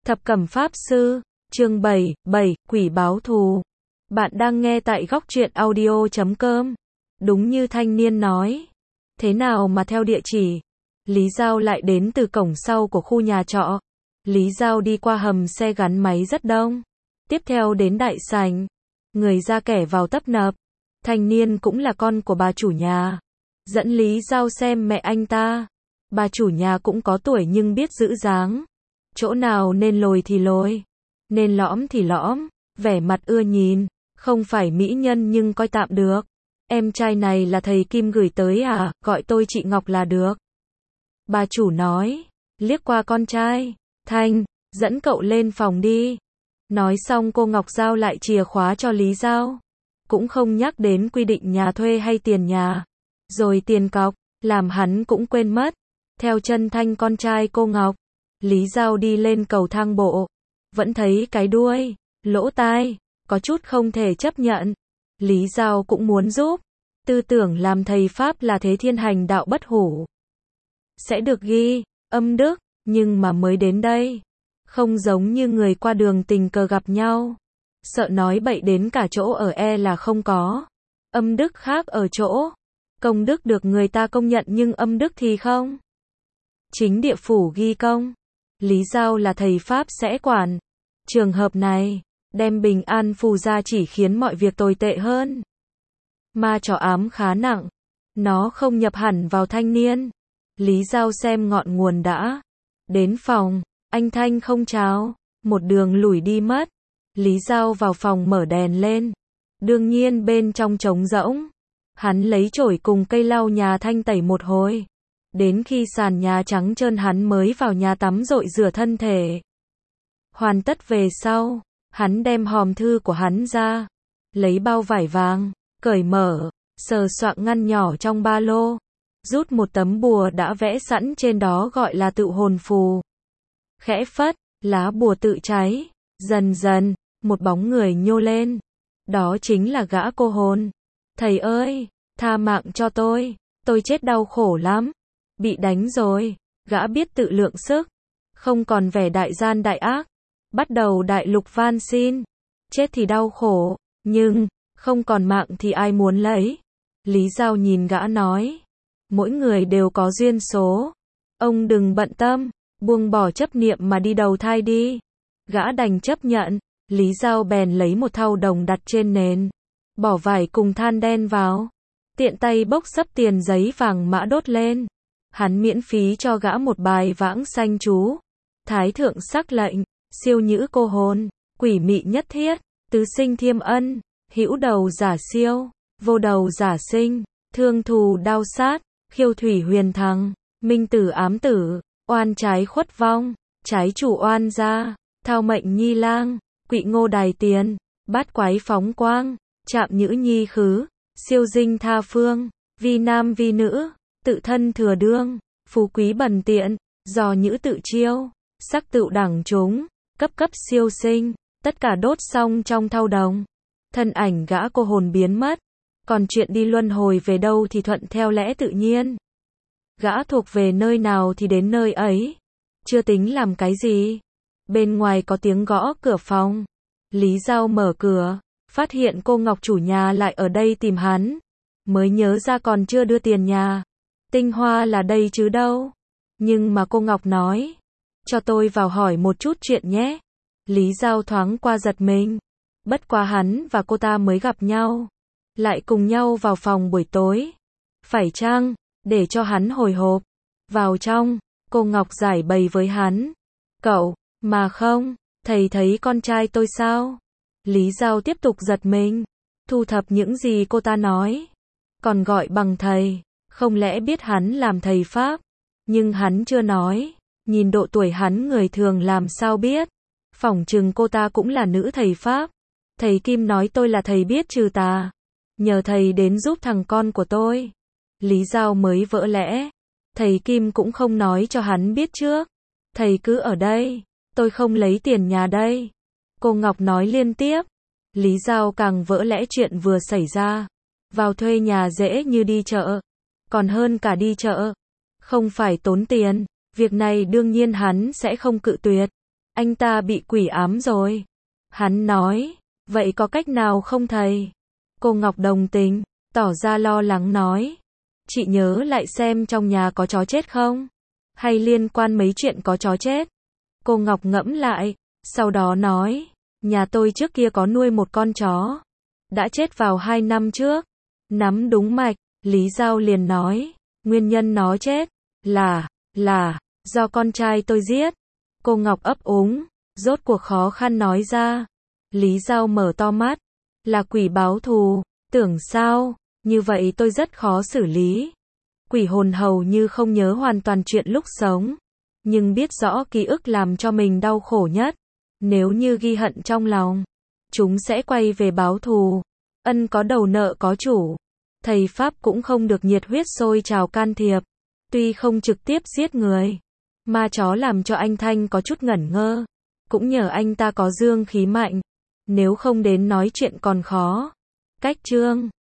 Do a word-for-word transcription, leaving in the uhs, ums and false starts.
Thập Cẩm Pháp Sư, chương bảy, bảy, Quỷ báo thù. Bạn đang nghe tại góc truyện audio chấm com. Đúng như thanh niên nói. Thế nào mà theo địa chỉ? Lý Giao lại đến từ cổng sau của khu nhà trọ. Lý Giao đi qua hầm xe gắn máy rất đông. Tiếp theo đến đại sảnh. Người ra kẻ vào tấp nập. Thanh niên cũng là con của bà chủ nhà. Dẫn Lý Giao xem mẹ anh ta. Bà chủ nhà cũng có tuổi nhưng biết giữ dáng. Chỗ nào nên lồi thì lồi, nên lõm thì lõm, vẻ mặt ưa nhìn, không phải mỹ nhân nhưng coi tạm được. Em trai này là thầy Kim gửi tới à, gọi tôi chị Ngọc là được. Bà chủ nói, liếc qua con trai, Thanh, dẫn cậu lên phòng đi. Nói xong cô Ngọc giao lại chìa khóa cho Lý Giao. Cũng không nhắc đến quy định nhà thuê hay tiền nhà. Rồi tiền cọc, làm hắn cũng quên mất. Theo chân Thanh con trai cô Ngọc. Lý Giao đi lên cầu thang bộ, vẫn thấy cái đuôi, lỗ tai, có chút không thể chấp nhận. Lý Giao cũng muốn giúp, tư tưởng làm thầy Pháp là thế thiên hành đạo bất hủ. Sẽ được ghi, âm đức, nhưng mà mới đến đây, không giống như người qua đường tình cờ gặp nhau. Sợ nói bậy đến cả chỗ ở e là không có. Âm đức khác ở chỗ, công đức được người ta công nhận nhưng âm đức thì không. Chính địa phủ ghi công. Lý Giao là thầy Pháp sẽ quản. Trường hợp này, đem bình an phù ra chỉ khiến mọi việc tồi tệ hơn. Ma trò ám khá nặng. Nó không nhập hẳn vào thanh niên. Lý Giao xem ngọn nguồn đã. Đến phòng, anh Thanh không chào. Một đường lủi đi mất. Lý Giao vào phòng mở đèn lên. Đương nhiên bên trong trống rỗng. Hắn lấy chổi cùng cây lau nhà Thanh tẩy một hồi. Đến khi sàn nhà trắng trơn hắn mới vào nhà tắm rội rửa thân thể. Hoàn tất về sau, hắn đem hòm thư của hắn ra. Lấy bao vải vàng, cởi mở, sờ soạng ngăn nhỏ trong ba lô. Rút một tấm bùa đã vẽ sẵn trên đó gọi là tựu hồn phù. Khẽ phất, lá bùa tự cháy. Dần dần, một bóng người nhô lên. Đó chính là gã cô hồn. Thầy ơi, tha mạng cho tôi, tôi chết đau khổ lắm. Bị đánh rồi, gã biết tự lượng sức, không còn vẻ đại gian đại ác, bắt đầu đại lục van xin, chết thì đau khổ, nhưng, không còn mạng thì ai muốn lấy. Lý Giao nhìn gã nói, mỗi người đều có duyên số, ông đừng bận tâm, buông bỏ chấp niệm mà đi đầu thai đi. Gã đành chấp nhận, Lý Giao bèn lấy một thau đồng đặt trên nền, bỏ vải cùng than đen vào, tiện tay bốc xấp tiền giấy vàng mã đốt lên. Hắn miễn phí cho gã một bài vãng sanh chú. Thái thượng sắc lệnh, siêu nhữ cô hồn, quỷ mị nhất thiết, tứ sinh thiêm ân, hữu đầu giả siêu, vô đầu giả sinh, thương thù đao sát, khiêu thủy huyền thăng, minh tử ám tử, oan trái khuất vong, trái chủ oan gia, thao mệnh nhi lang, quỵ ngô đài tiền, bát quái phóng quang, chạm nhữ nhi khứ, siêu dinh tha phương, vi nam vi nữ. Tự thân thừa đương, phú quý bần tiện, dò nhữ tự chiêu, sắc tự đẳng chúng, cấp cấp siêu sinh, tất cả đốt xong trong thau đồng. Thân ảnh gã cô hồn biến mất, còn chuyện đi luân hồi về đâu thì thuận theo lẽ tự nhiên. Gã thuộc về nơi nào thì đến nơi ấy, chưa tính làm cái gì. Bên ngoài có tiếng gõ cửa phòng, Lý Giao mở cửa, phát hiện cô Ngọc chủ nhà lại ở đây tìm hắn, mới nhớ ra còn chưa đưa tiền nhà. Tinh hoa là đây chứ đâu. Nhưng mà cô Ngọc nói, cho tôi vào hỏi một chút chuyện nhé. Lý Giao thoáng qua giật mình. Bất quá hắn và cô ta mới gặp nhau, lại cùng nhau vào phòng buổi tối. Phải chăng, để cho hắn hồi hộp. Vào trong, cô Ngọc giải bày với hắn. Cậu, mà không, thầy thấy con trai tôi sao? Lý Giao tiếp tục giật mình, thu thập những gì cô ta nói. Còn gọi bằng thầy. Không lẽ biết hắn làm thầy Pháp, nhưng hắn chưa nói, nhìn độ tuổi hắn người thường làm sao biết, phỏng chừng cô ta cũng là nữ thầy Pháp. Thầy Kim nói tôi là thầy biết trừ tà, nhờ thầy đến giúp thằng con của tôi. Lý Giao mới vỡ lẽ, thầy Kim cũng không nói cho hắn biết trước, thầy cứ ở đây, tôi không lấy tiền nhà đây. Cô Ngọc nói liên tiếp, Lý Giao càng vỡ lẽ chuyện vừa xảy ra, vào thuê nhà dễ như đi chợ. Còn hơn cả đi chợ. Không phải tốn tiền, việc này đương nhiên hắn sẽ không cự tuyệt. Anh ta bị quỷ ám rồi. Hắn nói, vậy có cách nào không thầy? Cô Ngọc đồng tình, tỏ ra lo lắng nói. Chị nhớ lại xem trong nhà có chó chết không? Hay liên quan mấy chuyện có chó chết? Cô Ngọc ngẫm lại, sau đó nói, nhà tôi trước kia có nuôi một con chó. Đã chết vào hai năm trước. Nắm đúng mạch, Lý Giao liền nói, nguyên nhân nó chết, là, là, do con trai tôi giết. Cô Ngọc ấp úng, rốt cuộc khó khăn nói ra. Lý Giao mở to mắt, là quỷ báo thù, tưởng sao, như vậy tôi rất khó xử lý. Quỷ hồn hầu như không nhớ hoàn toàn chuyện lúc sống, nhưng biết rõ ký ức làm cho mình đau khổ nhất. Nếu như ghi hận trong lòng, chúng sẽ quay về báo thù. Ân có đầu nợ có chủ. Thầy Pháp cũng không được nhiệt huyết sôi trào can thiệp. Tuy không trực tiếp giết người, ma chó làm cho anh Thanh có chút ngẩn ngơ. Cũng nhờ anh ta có dương khí mạnh. Nếu không đến nói chuyện còn khó. Cách chương